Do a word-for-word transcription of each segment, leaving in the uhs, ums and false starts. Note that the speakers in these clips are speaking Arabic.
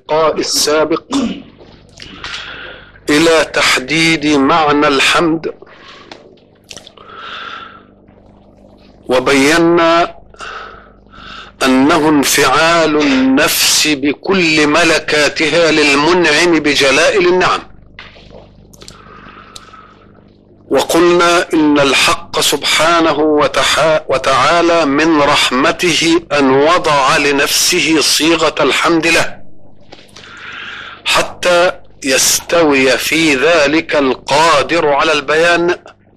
اللقاء السابق إلى تحديد معنى الحمد، وبينا أنه انفعال النفس بكل ملكاتها للمنعم بجلائل النعم. وقلنا إن الحق سبحانه وتعالى من رحمته أن وضع لنفسه صيغة الحمد له حتى يستوي في ذلك القادر على البيان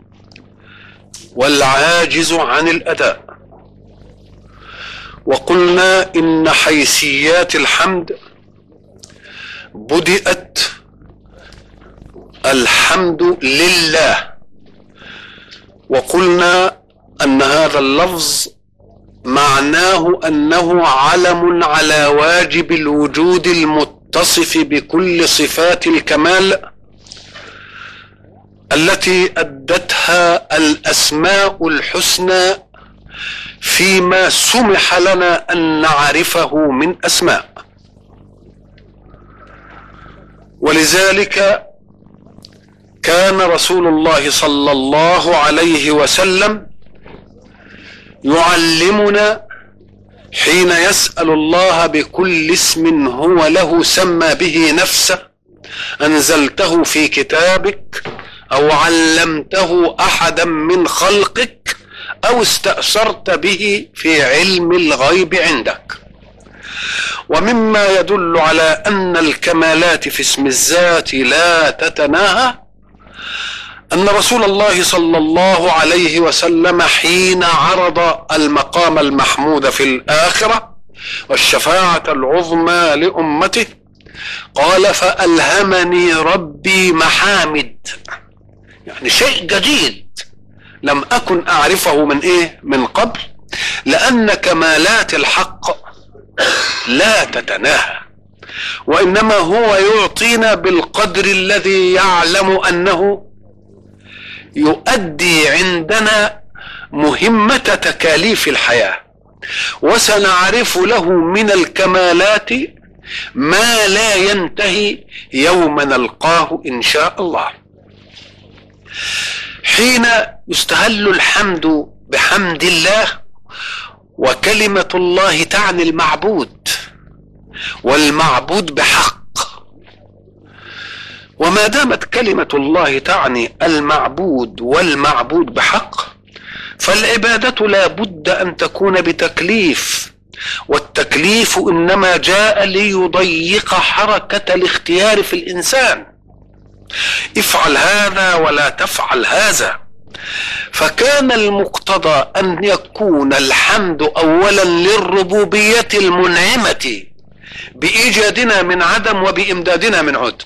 والعاجز عن الأداء. وقلنا إن حيثيات الحمد بدأت الحمد لله، وقلنا أن هذا اللفظ معناه أنه علم على واجب الوجود المتصف بكل صفات الكمال التي أدتها الأسماء الحسنى فيما سمح لنا أن نعرفه من أسماء. ولذلك كان رسول الله صلى الله عليه وسلم يعلمنا حين يسأل الله بكل اسم هو له سمى به نفسه أنزلته في كتابك أو علمته أحدا من خلقك أو استأثرت به في علم الغيب عندك. ومما يدل على أن الكمالات في اسم الذات لا تتناهى أن رسول الله صلى الله عليه وسلم حين عرض المقام المحمود في الآخرة والشفاعة العظمى لأمته قال: فألهمني ربي محامد، يعني شيء جديد لم أكن أعرفه من إيه؟ من قبل، لأن كمالات الحق لا تتناهى، وإنما هو يعطينا بالقدر الذي يعلم أنه يؤدي عندنا مهمة تكاليف الحياة، وسنعرف له من الكمالات ما لا ينتهي يوم نلقاه إن شاء الله. حين يستهل الحمد بحمد الله، وكلمة الله تعني المعبود، والمعبود بحق، وما دامت كلمة الله تعني المعبود والمعبود بحق فالعبادة لا بد أن تكون بتكليف، والتكليف إنما جاء ليضيق حركة الاختيار في الإنسان، افعل هذا ولا تفعل هذا. فكان المقتضى أن يكون الحمد أولا للربوبية المنعمة بإيجادنا من عدم وبإمدادنا من عدم،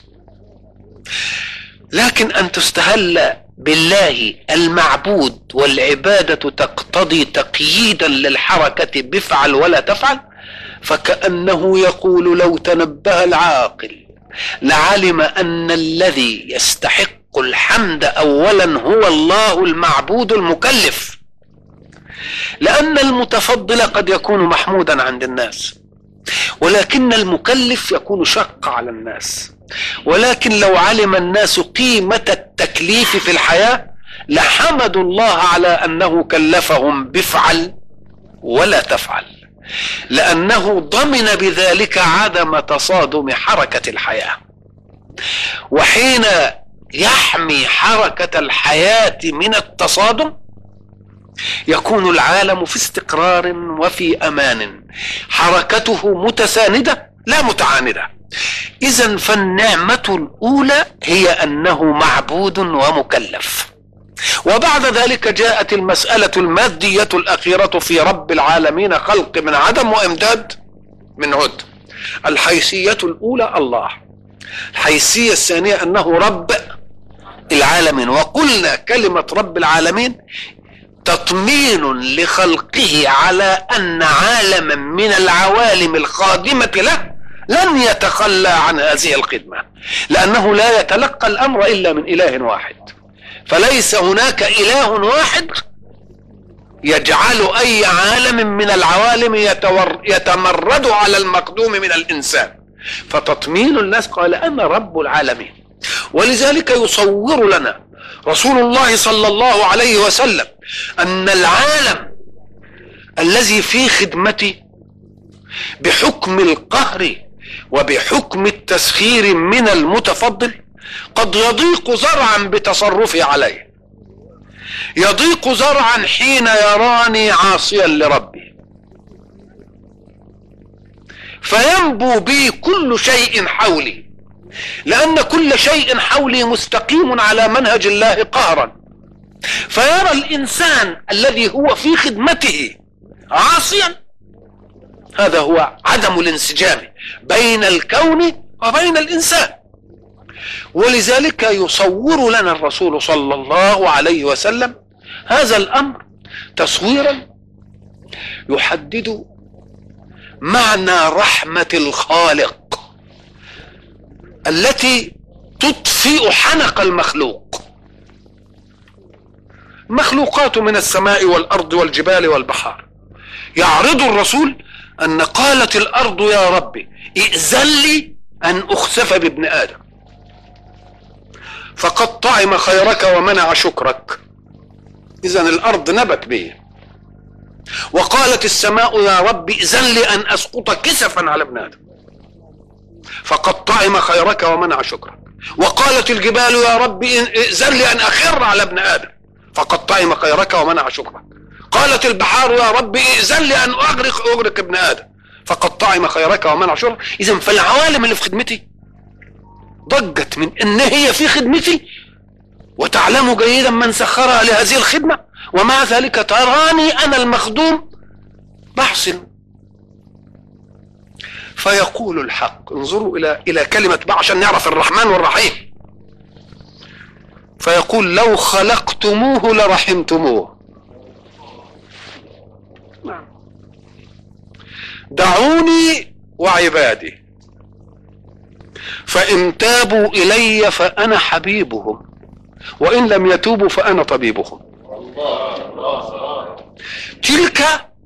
لكن أن تستهل بالله المعبود والعبادة تقتضي تقييدا للحركة بفعل ولا تفعل، فكأنه يقول لو تنبه العاقل لعلم أن الذي يستحق الحمد أولا هو الله المعبود المكلف، لأن المتفضل قد يكون محمودا عند الناس، ولكن المكلف يكون شق على الناس. ولكن لو علم الناس قيمة التكليف في الحياة لحمدوا الله على أنه كلفهم بفعل ولا تفعل، لأنه ضمن بذلك عدم تصادم حركة الحياة. وحين يحمي حركة الحياة من التصادم يكون العالم في استقرار وفي أمان، حركته متساندة لا متعاندة. إذن فالنعمة الأولى هي أنه معبود ومكلف، وبعد ذلك جاءت المسألة المادية الأخيرة في رب العالمين، خلق من عدم وإمداد من عد. الحيثية الأولى الله، الحيثية الثانية أنه رب العالمين. وقلنا كلمة رب العالمين تطمين لخلقه على أن عالما من العوالم الخادمة له لن يتخلى عن هذه الخدمة، لأنه لا يتلقى الأمر إلا من إله واحد، فليس هناك إله واحد يجعل أي عالم من العوالم يتمرد على المقدوم من الإنسان، فتطمين الناس قال أنا رب العالمين. ولذلك يصور لنا رسول الله صلى الله عليه وسلم أن العالم الذي في خدمته بحكم القهر وبحكم التسخير من المتفضل قد يضيق زرعا بتصرفي عليه، يضيق زرعا حين يراني عاصيا لربي، فينبو بي كل شيء حولي، لأن كل شيء حولي مستقيم على منهج الله قهرا. فيرى الإنسان الذي هو في خدمته عاصيا، هذا هو عدم الانسجام بين الكون وبين الإنسان. ولذلك يصور لنا الرسول صلى الله عليه وسلم هذا الأمر تصويرا يحدد معنى رحمة الخالق التي تطفئ حنق المخلوق. مخلوقات من السماء والأرض والجبال والبحار، يعرض الرسول أن قالت الأرض يا ربي ائذن لي أن أخسف بابن آدم، فقد طعم خيرك ومنع شكرك، إذن الأرض نبت به. وقالت السماء يا ربي ائذن لي أن أسقط كسفا على ابن آدم، فقد طعم خيرك ومنع شكرك. وقالت الجبال يا ربي ائذن لي أن أخر على ابن آدم، فقد طعم خيرك ومنع شكرك. قالت البحار يا ربي ائذن لي أن أغرق أغرق ابن آدم، فقد طعم خيرك ومنع شكرك. إذن فالعوالم اللي في خدمتي ضجت من ان هي في خدمتي، وتعلم جيدا من سخرها لهذه الخدمة، ومع ذلك تراني انا المخدوم بحسن. فيقول الحق، انظروا الى الى كلمة بقى عشان نعرف الرحمن والرحيم، فيقول لو خلقتموه لرحمتموه. دعوني وعبادي فإن تابوا إلي فأنا حبيبهم، وإن لم يتوبوا فأنا طبيبهم. تلك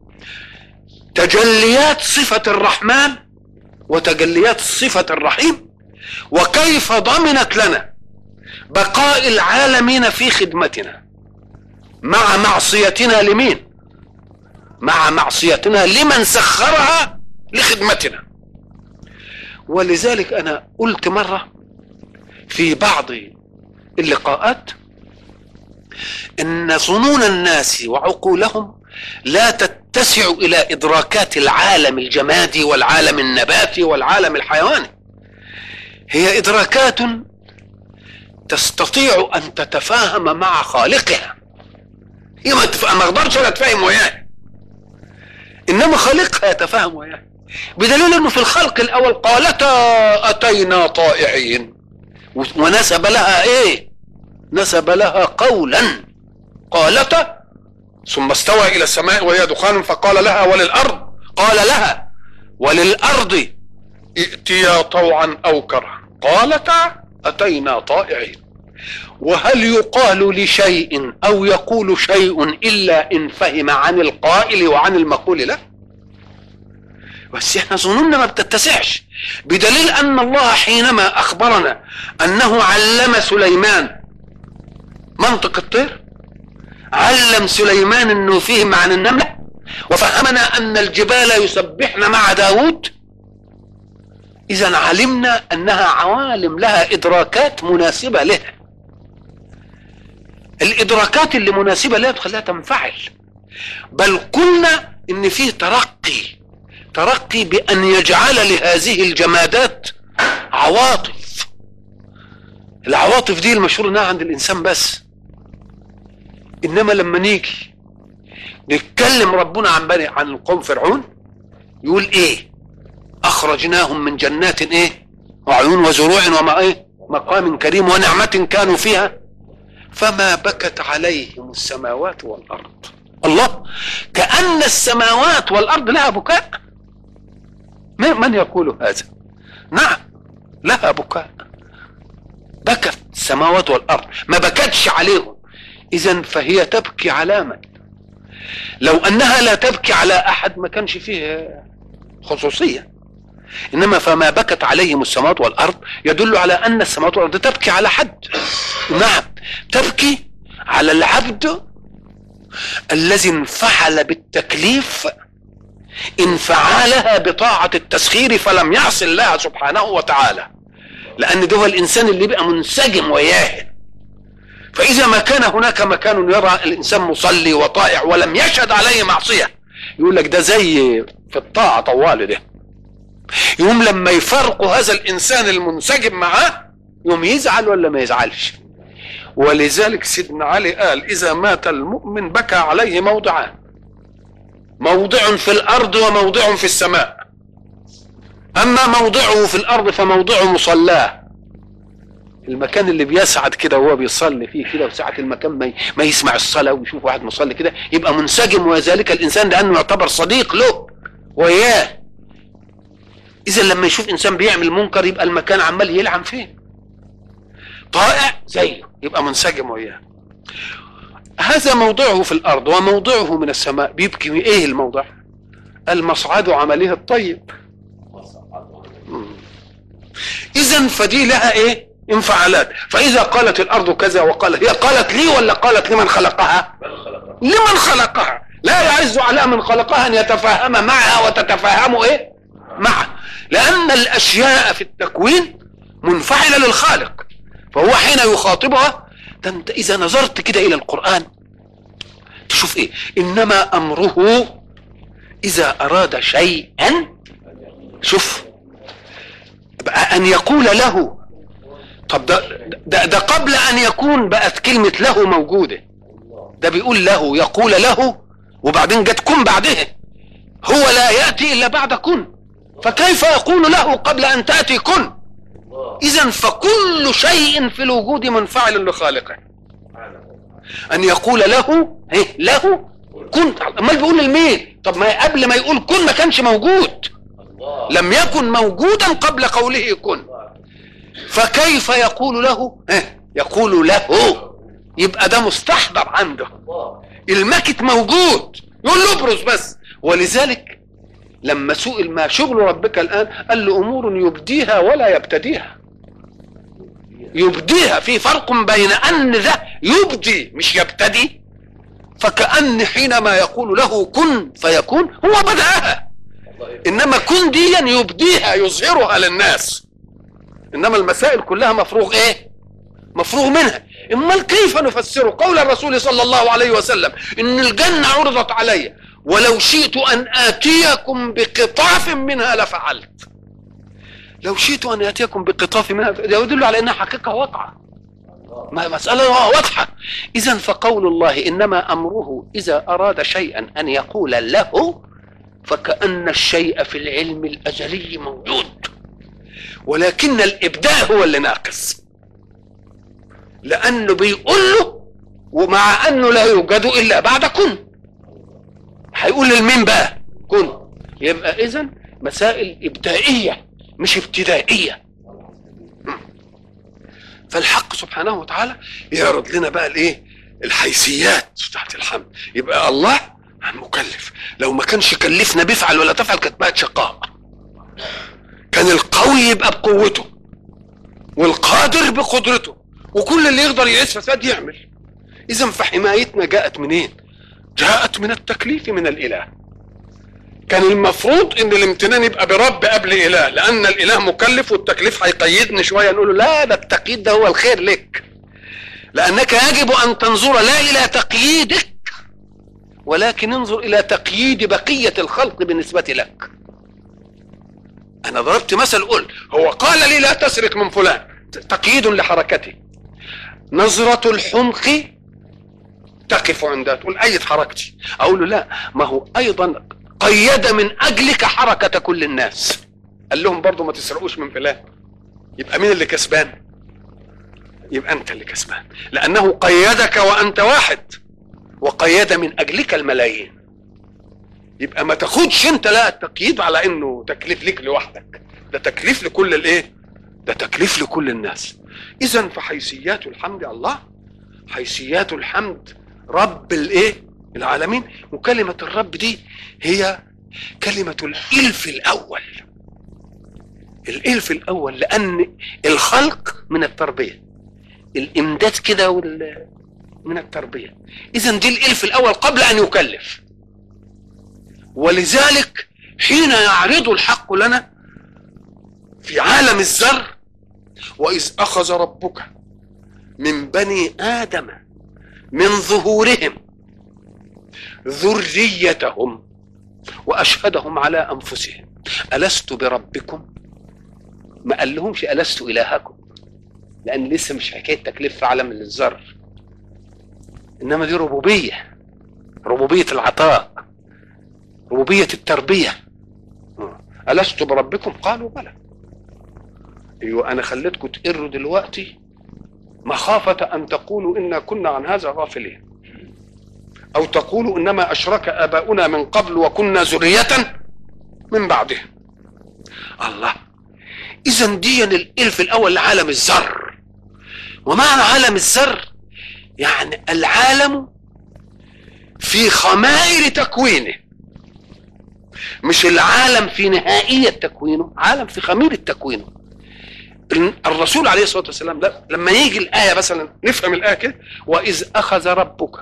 تجليات صفة الرحمن وتجليات صفة الرحيم، وكيف ضمنت لنا بقاء العالمين في خدمتنا مع معصيتنا لمين؟ مع معصيتنا لمن سخرها لخدمتنا. ولذلك أنا قلت مرة في بعض اللقاءات إن ظنون الناس وعقولهم لا تتسع إلى إدراكات العالم الجمادي والعالم النباتي والعالم الحيواني، هي إدراكات تستطيع أن تتفاهم مع خالقها. هي ما أقدرش أنا أتفاهم وياه، إنما خالقها يتفاهم وياه، بدليل أنه في الخلق الأول قالتا أتينا طائعين، ونسب لها إيه؟ نسب لها قولا، قالتا ثم استوى إلى السماء وهي دخان فقال لها وللأرض، قال لها وللأرض ائتيا طوعا أو كرها، قالتا أتينا طائعين. وهل يقال لشيء أو يقول شيء إلا إن فهم عن القائل وعن المقول له؟ بس احنا ظنوننا ما بتتسعش، بدليل أن الله حينما أخبرنا أنه علم سليمان منطق الطير، علم سليمان أنه فهم عن النملة، وفهمنا أن الجبال يسبحن مع داود. إذن علمنا أنها عوالم لها إدراكات مناسبة لها، الإدراكات اللي مناسبة لها تخليها تنفعل. بل قلنا إن فيه ترقي، ترقي بأن يجعل لهذه الجمادات عواطف. العواطف دي المشهور انها عند الإنسان بس، إنما لما نيجي نتكلم ربنا عن بني عن القوم فرعون يقول إيه؟ أخرجناهم من جنات إيه؟ وعيون وزروع وما إيه؟ مقام كريم ونعمة كانوا فيها فما بكت عليهم السماوات والأرض. الله، كأن السماوات والأرض لها بكاء. من يقول هذا؟ نعم لها بكاء، بكت السماوات والأرض، ما بكتش عليهم. إذن فهي تبكي على من؟ لو أنها لا تبكي على أحد ما كانش فيه خصوصية، انما فما بكت عليهم السماوات والارض يدل على ان السماوات والارض تبكي على حد. نعم، تبكي على العبد الذي انفعل بالتكليف انفعالها بطاعة التسخير فلم يعص الله سبحانه وتعالى، لان ده هو الانسان اللي بقى منسجم وياه. فاذا ما كان هناك مكان يرى الانسان مصلي وطائع ولم يشهد عليه معصية، يقول لك ده زي في الطاعة طوال ده، يوم لما يفرقوا هذا الانسان المنسجم معاه يوم يزعل ولا ما يزعلش. ولذلك سيدنا علي قال اذا مات المؤمن بكى عليه موضعان، موضع في الارض وموضع في السماء. اما موضعه في الارض فموضعه مصلاه، المكان اللي بيسعد كده وهو بيصلي فيه كده، وساعة المكان ما, ما يسمع الصلاة ويشوف واحد مصلي كده يبقى منسجم وذلك الانسان لانه يعتبر صديق له وياه. اذا لما يشوف انسان بيعمل منكر يبقى المكان عمال يلعن فيه. طائع زيه يبقى منسجم وياه. هذا موضعه في الارض وموضعه من السماء. بيبكي ايه الموضع؟ المصعد عمله الطيب. اذا فدي لها ايه؟ انفعالات. فاذا قالت الارض كذا وقالت، هي قالت لي ولا قالت لمن خلقها؟ لمن خلقها. لا يعز على من خلقها ان يتفاهم معها وتتفاهم ايه؟ معه، لان الاشياء في التكوين منفعله للخالق، فهو حين يخاطبها. ده انت اذا نظرت كده الى القرآن تشوف ايه؟ انما امره اذا اراد شيئا، شوف بقى ان يقول له. طب ده, ده, ده قبل ان يكون بقت كلمة له موجودة، ده بيقول له يقول له وبعدين جت كن بعده. هو لا يأتي الا بعد كن، فكيف يقول له قبل ان تأتي كن؟ اذا فكل شيء في الوجود منفعل لخالقه. ان يقول له ايه؟ له كن. امال بيقول لمين؟ طب ما قبل ما يقول كن ما كانش موجود، لم يكن موجودا قبل قوله كن، فكيف يقول له ايه؟ يقول له. يبقى ده مستحضر عنده، المكت موجود، يقول له ابرز بس. ولذلك لما سئل ما شغل ربك الآن قال له أمور يبديها ولا يبتديها. يبديها، في فرق بين أن ذا يبدي مش يبتدي. فكأن حينما يقول له كن فيكون هو بدأها، إنما كن ديا يبديها يظهرها للناس، إنما المسائل كلها مفروغ إيه؟ مفروغ منها. إما كيف نفسر قول الرسول صلى الله عليه وسلم إن الجنة عرضت علي ولو شئت أن آتيكم بقطاف منها لفعلت. لو شئت أن آتيكم بقطاف منها يدل على أنها حقيقة واقعة، مسألة واضحة. إذن فقول الله إنما أمره إذا أراد شيئا أن يقول له، فكأن الشيء في العلم الأزلي موجود، ولكن الإبداع هو اللي ناقص، لأنه بيقول له ومع أنه لا يوجد إلا بعد كن. هيقول للمين بقى؟ كن. يبقى إذن مسائل إبدائية مش ابتدائية. فالحق سبحانه وتعالى يعرض لنا بقى الايه؟ الحيثيات بتاعت الحمد. يبقى الله مكلف، لو ما كانش كلفنا بيفعل ولا تفعل كانت بقت شقاء. كان القوي يبقى بقوته والقادر بقدرته، وكل اللي يقدر يعيش فساد يعمل. اذا فحمايتنا جاءت منين؟ جاءت من التكليف من الاله. كان المفروض ان الامتنان يبقى برب قبل اله، لان الاله مكلف والتكليف هيقيدني شويه، نقول له لا ده التقييد ده هو الخير لك، لانك يجب ان تنظر لا الى تقييدك ولكن انظر الى تقييد بقيه الخلق بالنسبه لك. انا ضربت مثل قلت هو قال لي لا تسرق من فلان، تقييد لحركته. نظره الحمق تقف عندها، تقول ايد حركتي، اقول له لا ما هو ايضا قيد من اجلك حركة كل الناس، قال لهم برضو ما تسرقوش من فلان. يبقى مين اللي كسبان؟ يبقى انت اللي كسبان، لانه قيدك وانت واحد، وقيد من اجلك الملايين. يبقى ما تاخدش انت لا التقييد على انه تكليف لك لوحدك، ده تكليف لكل الايه؟ ده تكليف لكل الناس. اذا فحيثيات الحمد الله، حيثيات الحمد رب الايه؟ العالمين. وكلمة الرب دي هي كلمة الإلف الأول، الالف الاول لان الخلق من التربيه، الامداد كده من التربيه، اذا دي الالف الاول قبل ان يكلف. ولذلك حين يعرض الحق لنا في عالم الذر واذ اخذ ربك من بني ادم من ظهورهم ذريتهم واشهدهم على انفسهم الست بربكم، ما قال لهمش الست الهكم، لان لسه مش حكايه تكليف في عالم الذر، انما دي ربوبيه، ربوبيه العطاء، ربوبيه التربيه. الست بربكم قالوا بلى. ايوه انا خليتكم تقروا دلوقتي مخافه ان تقولوا انا كنا عن هذا غافلين، او تقولوا انما اشرك اباؤنا من قبل وكنا ذريه من بعدهم. الله، اذا دي الالف الاول لعالم الذر. ومعنى عالم الذر يعني العالم في خمائر تكوينه، مش العالم في نهائية تكوينه، عالم في خميرة تكوينه. الرسول عليه الصلاة والسلام لما يجي الآية مثلا نفهم الآية كده، وإذ أخذ ربك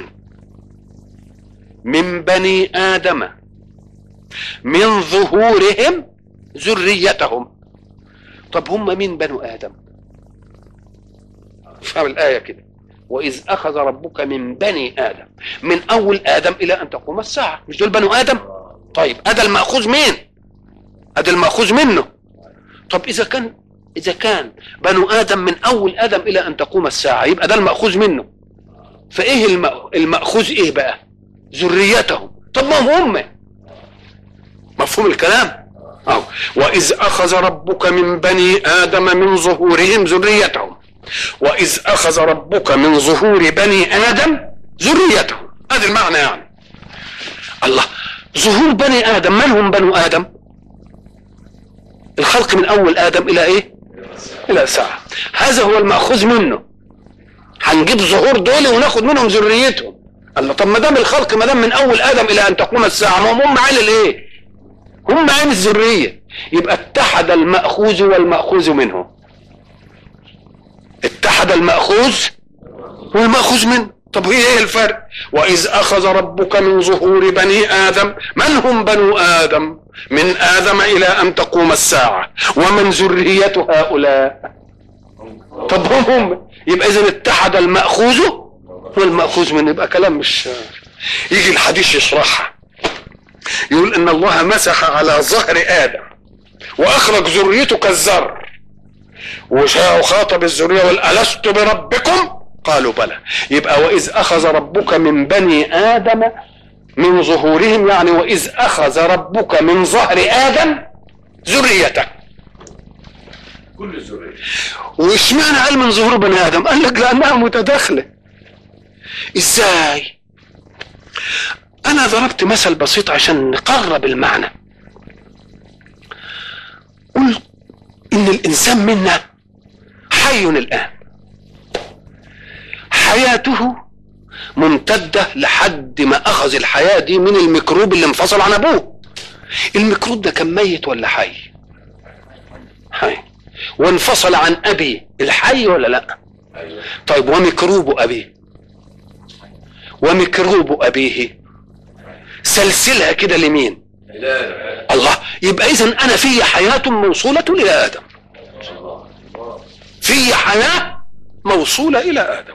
من بني آدم من ظهورهم ذريتهم. طب هم مين بنو آدم؟ فهم الآية كده، وإذ أخذ ربك من بني آدم، من أول آدم إلى أن تقوم الساعة، مش دول بنو آدم؟ طيب أدا المأخوذ مين؟ أدا المأخوذ منه. طب إذا كان إذا كان بنو آدم من أول آدم إلى أن تقوم الساعة، يبقى ده المأخوذ منه. فإيه المأخوذ إيه بقى؟ ذريتهم. طب ما هم هم مفهوم الكلام؟ أو وإذ أخذ ربك من بني آدم من ظهورهم ذريتهم، وإذ أخذ ربك من ظهور بني آدم ذريتهم. هذا المعنى يعني. الله، ظهور بني آدم، من هم بنو آدم؟ الخلق من أول آدم إلى إيه؟ إلى ساعة. هذا هو المأخوذ منه. هنجيب ظهور دول وناخد منهم ذريتهم. الله، طب ما دام الخلق ما دام من أول آدم إلى أن تقوم الساعة، ما هم عين الإيه؟ هم عين الذرية. يبقى اتحد المأخوذ والمأخوذ منه. اتحد المأخوذ والمأخوذ منه. طب هي ايه الفرق؟ وإذ أخذ ربك من ظهور بني آدم، من هم بنو آدم؟ من آدم إلى أن تقوم الساعة، ومن ذرية هؤلاء؟ طب هم هم يبقى إذن اتحد المأخوذ والمأخوذ منه. يبقى كلام مش يجي الحديث يشرحها، يقول إن الله مسح على ظهر آدم وأخرج ذريته كالذر، وخاطب الذرية والألست بربكم؟ قالوا بلى. يبقى وإذ أخذ ربك من بني آدم من ظهورهم، يعني وإذ أخذ ربك من ظهر آدم ذريته، كل الذرية. واشمعنى قال من ظهور بني آدم؟ قال لك لأنها متداخلة. إزاي؟ أنا ضربت مثل بسيط عشان نقرب المعنى. قلت إن الإنسان منا حي الآن، حياته ممتدة لحد ما أخذ الحياة دي من الميكروب اللي انفصل عن أبوه. الميكروب ده كان ميت ولا حي؟ حي. وانفصل عن أبيه، الحي ولا لا؟ طيب وميكروب أبيه وميكروب أبيه سلسلها كده لمين؟ الله. يبقى إذن أنا في حياة موصولة إلى آدم، في حياة موصولة إلى آدم،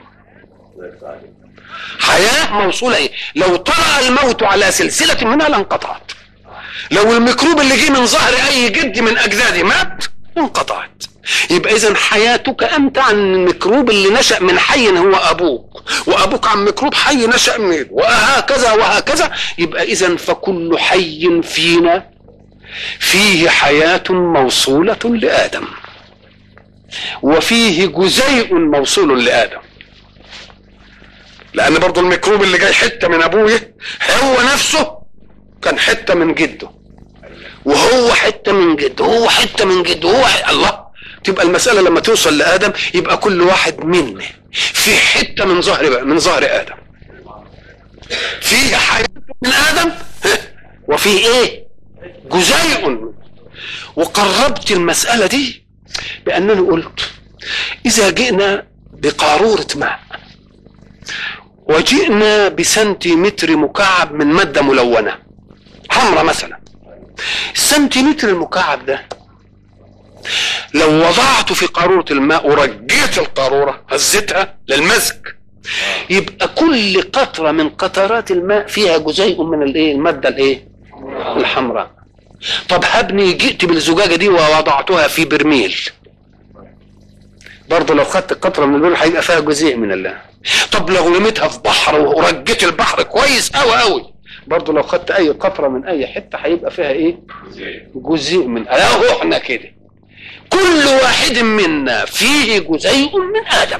حياة موصولة. إيه؟ لو طرأ الموت على سلسلة منها لانقطعت. لو الميكروب اللي جه من ظهر أي جد من أجدادي مات انقطعت. يبقى إذن حياتك أنت عن الميكروب اللي نشأ من حي هو أبوك، وأبوك عن ميكروب حي نشأ منه، وهكذا وهكذا. يبقى إذن فكل حي فينا فيه حياة موصولة لآدم، وفيه جزيء موصول لآدم. لأن برضو الميكروب اللي جاي حتة من أبوه هو نفسه كان حتة من جده، وهو حتة من جده، وهو حتة من جده، وهو حتة. الله، تبقى المسألة لما توصل لآدم يبقى كل واحد منا في حتة من ظهر من ظهر آدم، فيه حياة من آدم، وفيه إيه؟ جزيء. وقربت المسألة دي بأنني قلت إذا جئنا بقارورة ماء وجئنا بسنتيمتر مكعب من مادة ملونة حمرة مثلا، السنتيمتر المكعب ده لو وضعته في قارورة الماء ورجيت القارورة هزتها للمزج، يبقى كل قطرة من قطرات الماء فيها جزيء من الايه المادة الايه الحمراء. طب هبني جئت بالزجاجة دي ووضعتها في برميل، برضه لو خدت قطرة من البرميل هيبقى فيها جزيء من الله. طب لو رميتها في بحر ورجيت البحر كويس قوي قوي، برضه لو خدت اي قطرة من اي حتة هيبقى فيها ايه جزيء من اهو. احنا كده كل واحد منا فيه جزيء من آدم.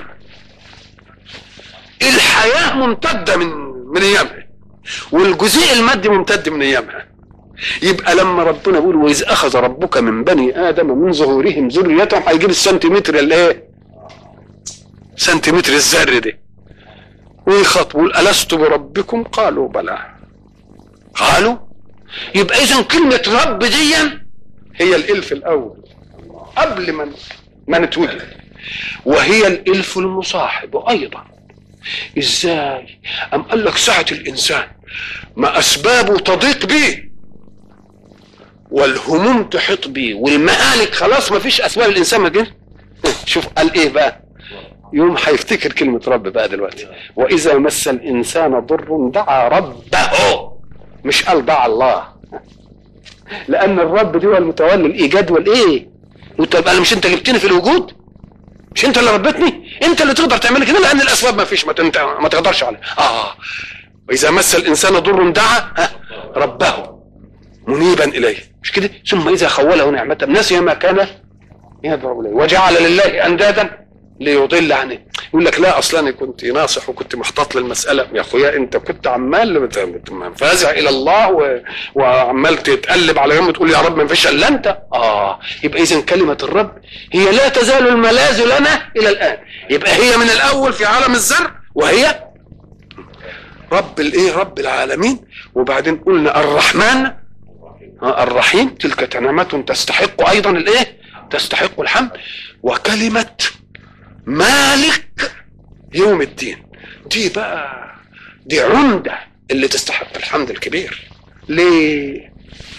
الحياة ممتدة من من ايامها، والجزيء المادي ممتد من ايامها. يبقى لما ربنا بيقول واذ اخذ ربك من بني ادم من ظهورهم ذريتهم، هيجيب السنتيمتر الايه سنتيمتر الذر ده ويخاطب يقول الست بربكم قالوا بلى قالوا. يبقى اذا كلمة رب دي هي الالف الاول قبل ما ما نتوجد، وهي الالف المصاحب ايضا. ازاي؟ ام قال لك ساعة الانسان ما اسبابه تضيق بيه والهموم تحيط بيه والمهالك خلاص ما فيش اسباب الانسان ما جه. شوف قال ايه بقى؟ يوم هيفتكر كلمة رب بقى دلوقتي. واذا مس الانسان ضر دعا ربه، مش قال دعا الله، لان الرب دي هو المتولي الايجاد والايه. وتبقى مش انت جبتني في الوجود، مش انت اللي ربتني، انت اللي تقدر تعمل كده، لان الاسباب ما فيش ما, انت ما تقدرش عليها. اه واذا مس الانسان ضر دعا ربه منيبا اليه، مش كده؟ ثم اذا خوله نعمه نسي ما كان يدعو اليه وجعل لله اندادا ليضل عنه. يقول لك لا اصلا انا كنت ناصح وكنت محتاط للمساله. يا اخويا انت كنت عمال فازع الى الله و... وعمال تتقلب على يوم تقول يا رب ما فيش الا انت. اه يبقى اذا كلمه الرب هي لا تزال الملاذ لنا الى الان. يبقى هي من الاول في عالم الذر وهي رب الايه رب العالمين. وبعدين قلنا الرحمن آه الرحيم، تلك نعمه تستحق ايضا الايه تستحق الحمد. وكلمه مالك يوم الدين دي بقى دي عمدة اللي تستحق الحمد الكبير. ليه؟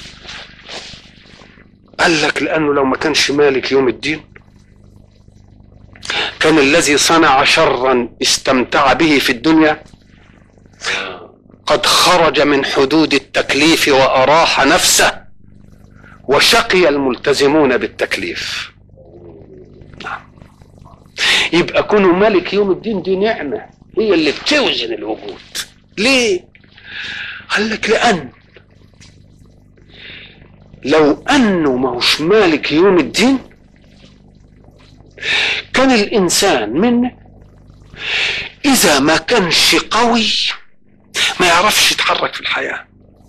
قال لك لأنه لو ما كانش مالك يوم الدين كان الذي صنع شرا استمتع به في الدنيا قد خرج من حدود التكليف وأراح نفسه، وشقي الملتزمون بالتكليف. يبقى كونه ملك يوم الدين دي نعمة هي اللي بتوزن الوجود. ليه؟ قال لك لأن لو أنه ما هوش مالك يوم الدين كان الإنسان منه إذا ما كانش قوي ما يعرفش يتحرك في الحياة.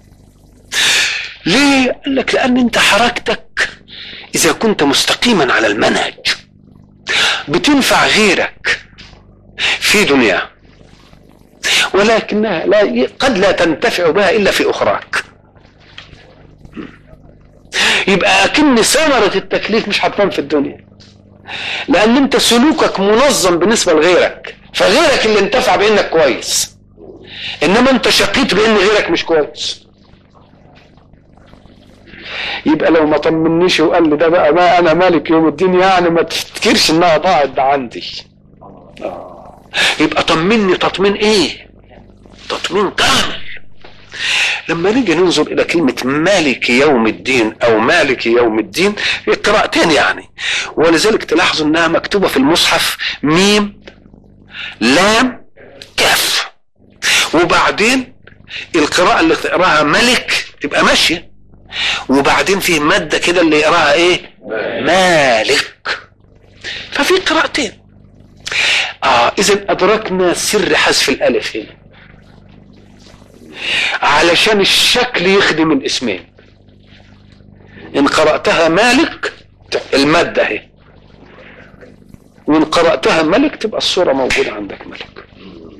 ليه؟ قال لك لأن أنت حركتك إذا كنت مستقيما على المنهج بتنفع غيرك في دنيا، ولكنها لا قد لا تنتفع بها إلا في أخراك. يبقى أكن ثمرة التكليف مش هتبان في الدنيا، لأن أنت سلوكك منظم بالنسبة لغيرك، فغيرك اللي انتفع بأنك كويس، إنما أنت شقيت بأن غيرك مش كويس. يبقى لو ما طمنيش وقال لي ده بقى ما انا مالك يوم الدين يعني ما تفتكرش انها ضاعت ده عندي. آه. يبقى طمني تطمين ايه؟ تطمين كامل. لما نيجي ننظر الى كلمة مالك يوم الدين او مالك يوم الدين هي قراءتين يعني، ولذلك تلاحظوا انها مكتوبة في المصحف ميم لام كاف، وبعدين القراءة اللي تقراها ملك تبقى ماشية، وبعدين فيه مادة كده اللي يقراها ايه مالك. ففي قراءتين. اه اذا ادركنا سر حذف الالف هنا علشان الشكل يخدم الاسمين. ان قرأتها مالك المادة اهي، وان قرأتها ملك تبقى الصورة موجودة عندك ملك.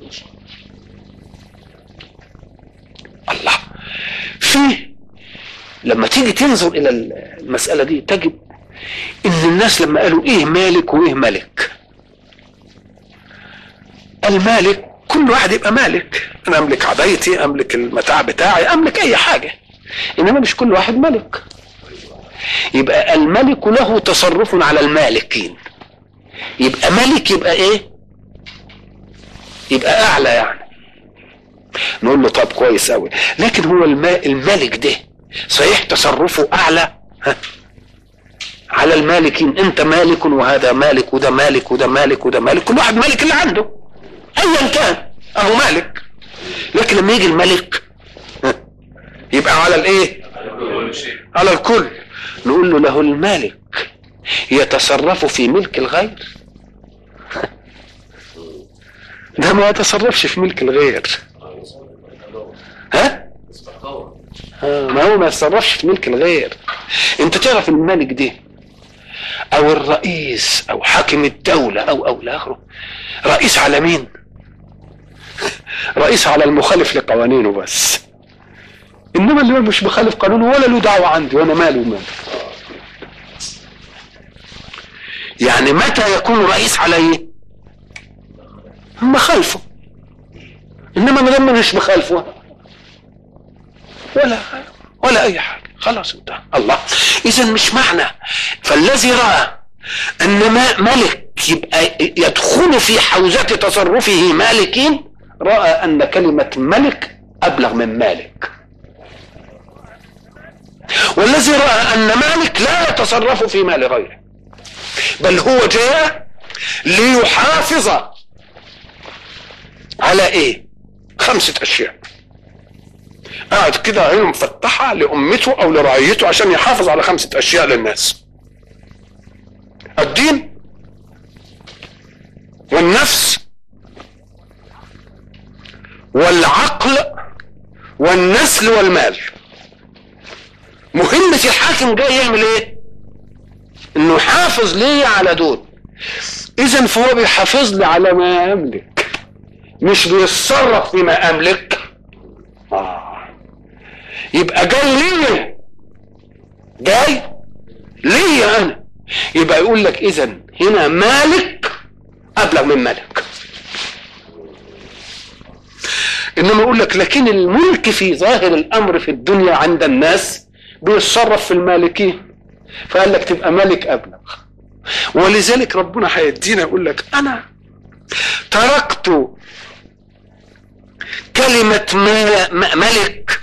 الله. فيه لما تيجي تنظر الى المسألة دي تجد ان الناس لما قالوا ايه مالك وايه ملك، المالك كل واحد يبقى مالك، انا املك عبايتي، املك المتاع بتاعي، املك اي حاجة، انما مش كل واحد ملك. يبقى الملك له تصرف على المالكين، يبقى ملك يبقى ايه؟ يبقى اعلى يعني. نقول له طب كويس قوي، لكن هو الملك ده صحيح تصرفه اعلى ها على المالكين، انت مالك وهذا مالك وده مالك وده مالك وده مالك، كل واحد مالك اللي عنده ايا كان اهو مالك، لكن لما يجي الملك يبقى على الايه؟ على الكل. نقول له له المالك يتصرف في ملك الغير؟ ده ما يتصرفش في ملك الغير. ها؟ ما هو ما يتصرفش في ملك الغير. انت تعرف الملك ده او الرئيس او حاكم الدولة او او لاخره رئيس على مين؟ رئيس على المخالف لقوانينه بس، انما اللي مش مخالف قانونه ولا له دعوة عندي وانا مالي ومالي. يعني متى يكون رئيس على ايه؟ مخالفه، انما ما دام مش مخالفه ولا ولا اي حاجه خلاص انتهى. الله، اذا مش معنى فالذي راى ان ما ملك يبقى يدخل في حوزة تصرفه مالكين، راى ان كلمة ملك ابلغ من مالك، والذي راى ان مالك لا يتصرف في مال غيره، بل هو جاء ليحافظ على ايه؟ خمسة اشياء، قاعد كده عينه مفتحة لأمته أو لرعيته عشان يحافظ على خمسة أشياء للناس: الدين والنفس والعقل والنسل والمال. مهمة الحاكم جاي يعمل ايه؟ انه يحافظ ليه على دول. اذا فهو بيحافظ لي على ما املك، مش بيتصرف فيما املك. آه. يبقى جاي ليه؟ جاي ليه انا؟ يبقى يقول لك اذا هنا مالك ابلغ من ملك. انما يقول لك لكن الملك في ظاهر الامر في الدنيا عند الناس بيتصرف في المالكين، فقال لك تبقى ملك ابلغ. ولذلك ربنا هيدينا يقول لك انا تركت كلمة ملك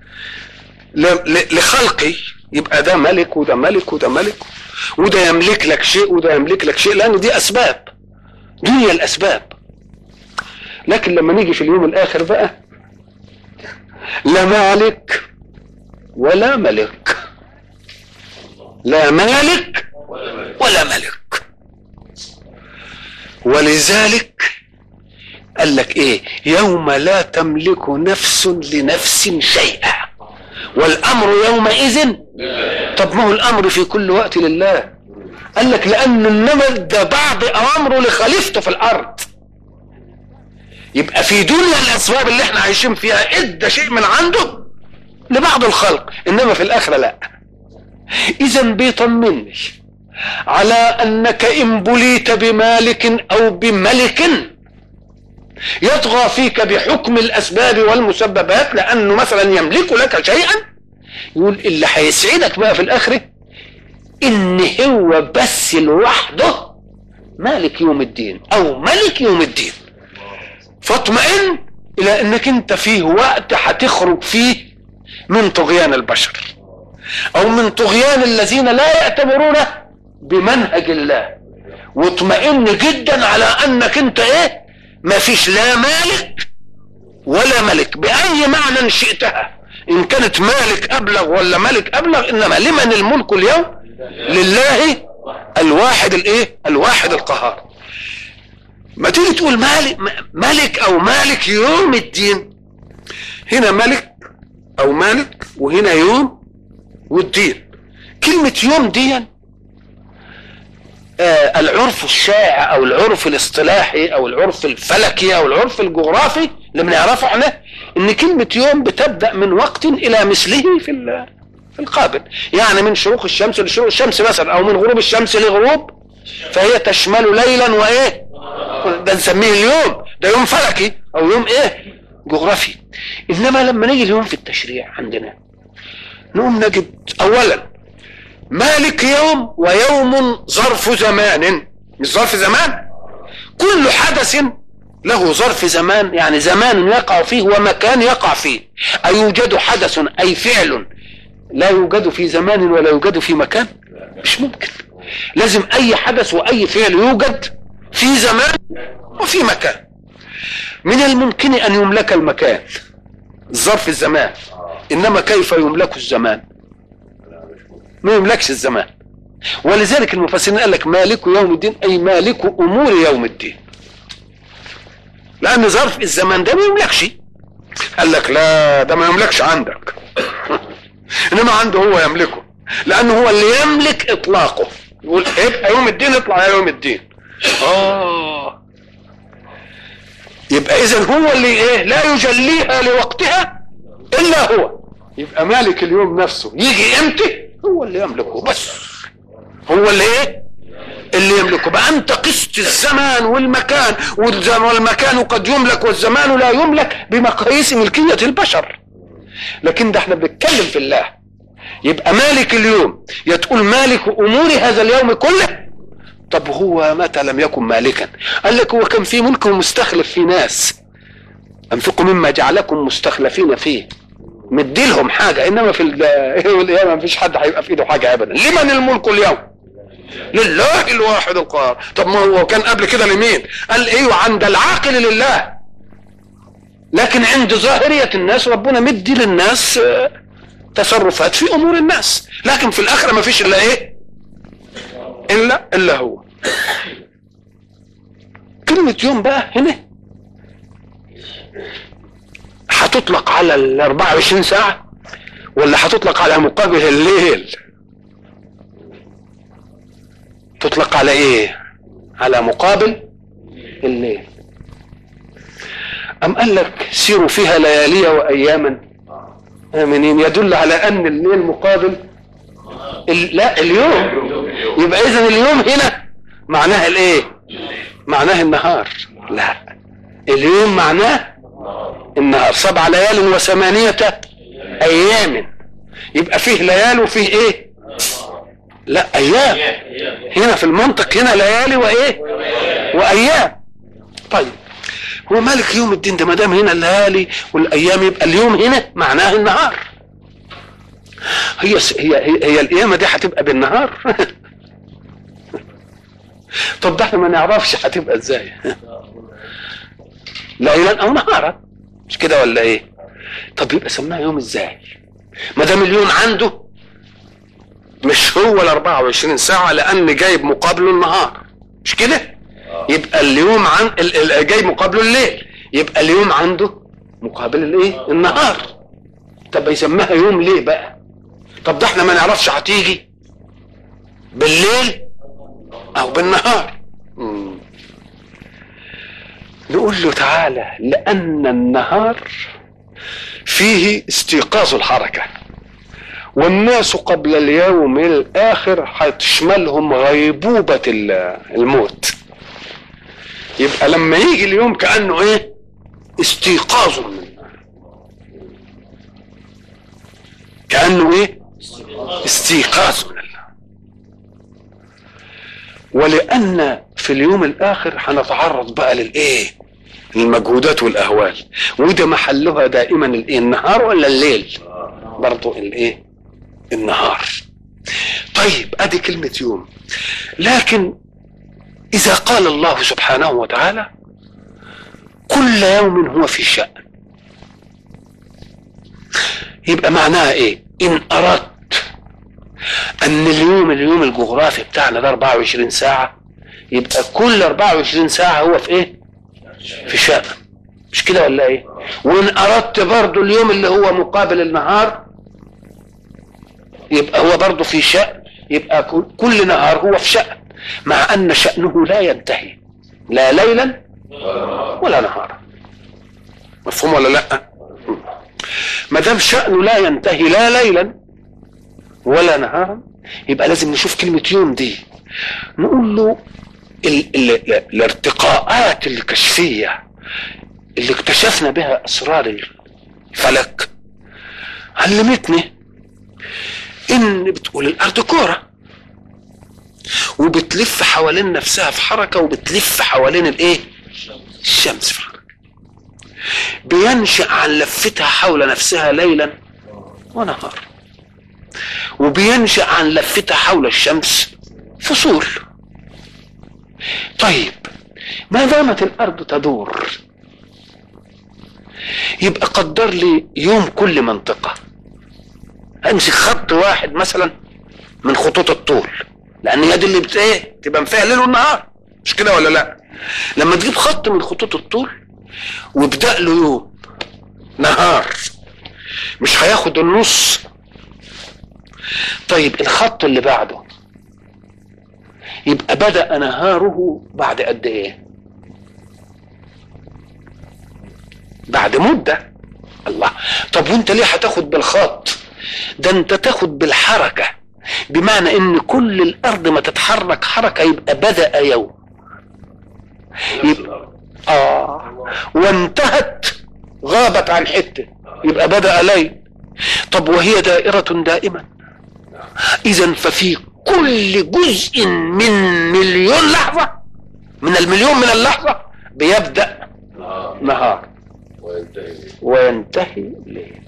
لخلقي، يبقى ده ملك وده ملك وده ملك وده يملك لك شيء وده يملك لك شيء، لان دي اسباب، دنيا الاسباب. لكن لما نيجي في اليوم الاخر بقى لا مالك ولا ملك، لا مالك ولا ملك. ولذلك قال لك ايه؟ يوم لا تملك نفس لنفس شيئا والامر يومئذ. طب ما هو الامر في كل وقت لله. قال لك لان انما ده بعض اوامره لخليفته في الارض. يبقى في دنيا الاسباب اللي احنا عايشين فيها ادى شيء من عنده لبعض الخلق، انما في الاخره لا. اذا بيطمني على انك ان بليت بمالك او بملك يطغى فيك بحكم الاسباب والمسببات، لانه مثلا يملك لك شيئا، يقول اللي هيسعدك بقى في الاخره ان هو بس لوحده مالك يوم الدين او ملك يوم الدين. فاطمئن الى انك انت فيه وقت هتخرج فيه من طغيان البشر او من طغيان الذين لا يعتبرون بمنهج الله، واطمئن جدا على انك انت ايه؟ ما فيش لا مالك ولا ملك باي معنى شئتها، ان كانت مالك ابلغ ولا ملك ابلغ، انما لمن الملك اليوم؟ لله الواحد الايه؟ الواحد القهار. ما تيجي تقول مالك ملك او مالك يوم الدين، هنا ملك او مالك وهنا يوم والدين. كلمة يوم دي آه العرف الشائع او العرف الاصطلاحي او العرف الفلكي او العرف الجغرافي اللي بنعرفه احنا ان كلمة يوم بتبدأ من وقت الى مثله في القابل، يعني من شروق الشمس لشروق الشمس مثلا، او من غروب الشمس لغروب، فهي تشمل ليلا وايه، ده نسميه اليوم، ده يوم فلكي او يوم ايه جغرافي. انما لما نيجي اليوم في التشريع عندنا نقوم نجد اولا مالك يوم ويوم ظرف زمان، مش ظرف زمان، كل حدث له ظرف زمان، يعني زمان يقع فيه ومكان يقع فيه. أيوجد حدث أي فعل لا يوجد في زمان ولا يوجد في مكان؟ مش ممكن، لازم أي حدث وأي فعل يوجد في زمان وفي مكان. من الممكن أن يملك المكان ظرف الزمان، إنما كيف يملك الزمان؟ ما يملكش الزمان. ولذلك المفسرين قال لك مالك يوم الدين أي مالك أمور يوم الدين، لأن ظرف الزمان ده ما يملكش. قال لك لا، ده ما يملكش عندك إنما عنده هو يملكه، لأنه هو اللي يملك إطلاقه. يقول يبقى يوم الدين اطلع يا يوم الدين. آه يبقى إذن هو اللي إيه لا يجليها لوقتها إلا هو، يبقى مالك اليوم نفسه. يجي امتى هو اللي يملكه، بس هو اللي ايه اللي يملكه. بقى انت قست الزمان والمكان، والمكان قد يملك والزمان لا يملك بمقاييس ملكية البشر، لكن ده احنا بنتكلم في الله. يبقى مالك اليوم يتقول مالك امور هذا اليوم كله. طب هو متى لم يكن مالكا؟ قال لك هو كان في ملك ومستخلف في ناس، انفقوا مما جعلكم مستخلفين فيه، مديلهم حاجة، انما في القيامة مفيش حد هيبقى في ايده حاجة ابدا. لمن الملك اليوم؟ لله الواحد القهار. طب ما هو كان قبل كده لمين؟ قال ايوه عند العاقل لله، لكن عند ظاهرية الناس ربنا مدي للناس تصرفات في امور الناس، لكن في الاخرة مفيش الا ايه الا الا هو. كلمة يوم بقى هنا هتطلق على ال أربعة وعشرين ساعة ولا هتطلق على مقابل الليل؟ تطلق على ايه؟ على مقابل الليل. ام قال لك سيروا فيها ليالي واياما امنين، يدل على ان الليل مقابل ال... لا اليوم. يبقى اذن اليوم هنا معناها الايه؟ معناه النهار. لا، اليوم معناه النهار. سبع ليال وثمانية ايام، يبقى فيه ليال وفيه ايه؟ لا ايام. هنا في المنطق هنا ليالي وايه وايام. طيب هو مالك يوم الدين ده ما دام هنا الليالي والايام، يبقى اليوم هنا معناه النهار. هي هي هي, هي القيامه دي هتبقى بالنهار؟ طب ده احنا ما نعرفش هتبقى ازاي، ليلا او نهارا، مش كده ولا ايه؟ طب يبقى سماها يوم ازاي ما دام اليوم عنده مش هو ال أربعة وعشرين ساعة، لان جايب مقابله النهار، مش كده؟ يبقى اليوم عن جاي مقابله الليل، يبقى اليوم عنده مقابل الايه؟ النهار. طب يسميها يوم ليه بقى؟ طب ده احنا ما نعرفش هتيجي بالليل او بالنهار. مم. نقول له تعالى، لان النهار فيه استيقاظ الحركة، والناس قبل اليوم الاخر هتشملهم غيبوبة الموت. يبقى لما يجي اليوم كأنه ايه؟ استيقاظ من النار، كأنه ايه؟ استيقاظ من النار. ولأن في اليوم الآخر هنتعرض بقى للايه؟ المجهودات والأهوال، وده محلها دائما الايه؟ النهار ولا الليل؟ برضو الايه؟ النهار. طيب ادي كلمة يوم. لكن إذا قال الله سبحانه وتعالى كل يوم هو في شأن، يبقى معناها ايه؟ ان اردت ان اليوم اليوم الجغرافي بتاعنا ده أربعة وعشرين ساعة، يبقى كل أربعة وعشرين ساعة هو في ايه؟ في شأن، مش كده ولا ايه؟ وان اردت برضو اليوم اللي هو مقابل النهار يبقى هو برضو في شأن، يبقى كل نهار هو في شأن، مع ان شأنه لا ينتهي لا ليلا ولا نهارا. مفهوم ولا لا؟ ما دام شأنه لا ينتهي لا ليلا ولا نهارا، يبقى لازم نشوف كلمة يوم دي، نقول له ال ال ال الارتقاءات الكشفية اللي اكتشفنا بها اسرار الفلك علمتني ان بتقول الارض كورة وبتلف حوالين نفسها في حركة، وبتلف حوالين الايه؟ الشمس في حركة، بينشأ عن لفتها حول نفسها ليلا ونهار، وبينشأ عن لفتها حول الشمس فصول. طيب ما دامت الارض تدور، يبقى قدر لي يوم كل منطقة. امسك خط واحد مثلا من خطوط الطول، لان هي دي اللي بت ايه تبقى فيها الليل والنهار، مش كده ولا لا؟ لما تجيب خط من خطوط الطول وابدأ له يوم نهار، مش هياخد النص. طيب الخط اللي بعده يبقى بدأ نهاره بعد قد ايه؟ بعد مدة. الله، طب وانت ليه هتاخد بالخط ده؟ انت تاخد بالحركة، بمعنى ان كل الارض ما تتحرك حركة يبقى بدأ يوم، يبقى اه وانتهت غابت عن حتة يبقى بدأ ليل. طب وهي دائرة دائما، اذا ففي كل جزء من مليون لحظة، من المليون من اللحظة بيبدأ نهار وينتهي ليل.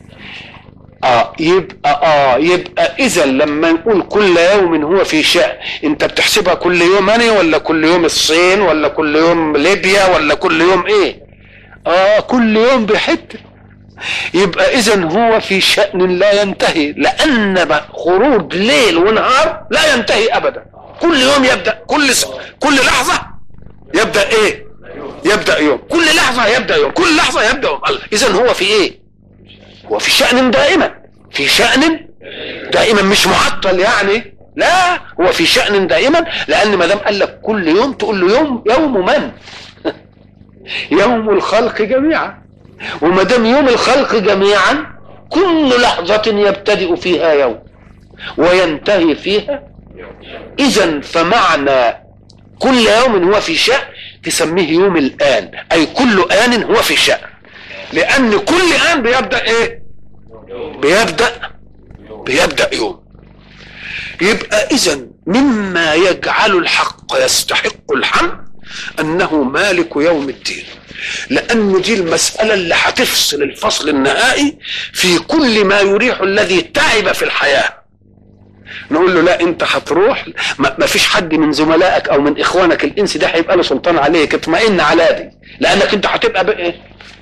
اه يبقى اه يبقى اذا لما نقول كل يوم هو في شأن، انت بتحسبها كل يوم اني ولا كل يوم الصين ولا كل يوم ليبيا ولا كل يوم ايه؟ اه كل يوم بحته. يبقى اذا هو في شأن لا ينتهي، لان خروج ليل ونهار لا ينتهي ابدا، كل يوم يبدأ، كل س... كل لحظة يبدأ ايه؟ يبدأ يوم، كل لحظة يبدأ يوم، كل لحظة يبدأ يوم. اذا هو في ايه؟ هو في شأن دائما، في شأن دائما مش معطل يعني، لا هو في شأن دائما، لان ما دام قال لك كل يوم تقول له يوم، يوم من؟ يوم الخلق جميعا. وما دام يوم الخلق جميعا كل لحظة يبتدئ فيها يوم وينتهي فيها. اذا فمعنى كل يوم هو في شأن تسميه يوم الآن، اي كل آن هو في شأن، لان كل آن بيبدأ ايه؟ بيبدأ بيبدأ يوم. يبقى اذا مما يجعل الحق يستحق الحمد انه مالك يوم الدين، لان دي المسألة اللي هتفصل الفصل النهائي في كل ما يريح الذي تعب في الحياة. نقول له لا انت هتروح، ما فيش حد من زملائك او من اخوانك الانس ده هيبقى له سلطان عليك، اطمئن على دي، لانك انت هتبقى بايه؟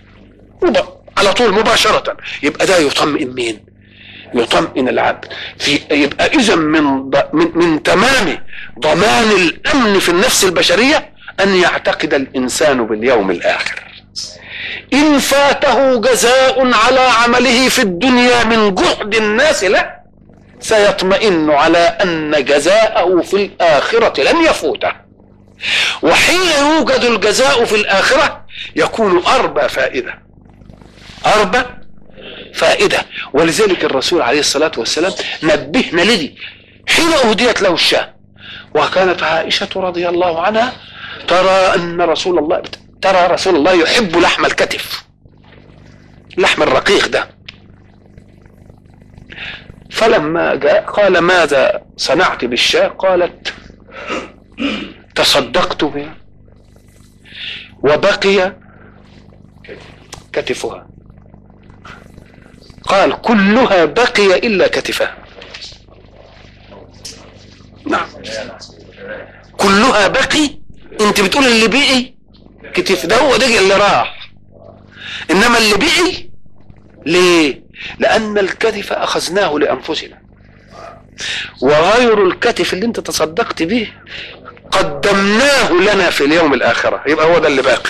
على طول مباشرة. يبقى ده يطمئن مين؟ يطمئن العبد في. يبقى اذا من من من تمام ضمان الامن في النفس البشرية ان يعتقد الانسان باليوم الاخر. ان فاته جزاء على عمله في الدنيا من جهد الناس له، سيطمئن على ان جزاءه في الاخرة لن يفوته. وحين يوجد الجزاء في الاخرة يكون اربى فائدة، اربى فائدة. ولذلك الرسول عليه الصلاة والسلام نبهنا لدي حين اهديت له الشاة، وكانت عائشة رضي الله عنها ترى ان رسول الله ترى رسول الله يحب لحم الكتف، لحم الرقيق ده. فلما جاء قال ماذا صنعت بالشاة؟ قالت تصدقت بها وبقي كتفها. قال كلها بقي الا كتفها. نعم كلها بقي، انت بتقول اللي بقي كتف ده هو ده اللي راح، انما اللي بقي ليه؟ لان الكتف اخذناه لانفسنا، وغير الكتف اللي انت تصدقت به قدمناه لنا في اليوم الاخرة، يبقى هو ده اللي باقي.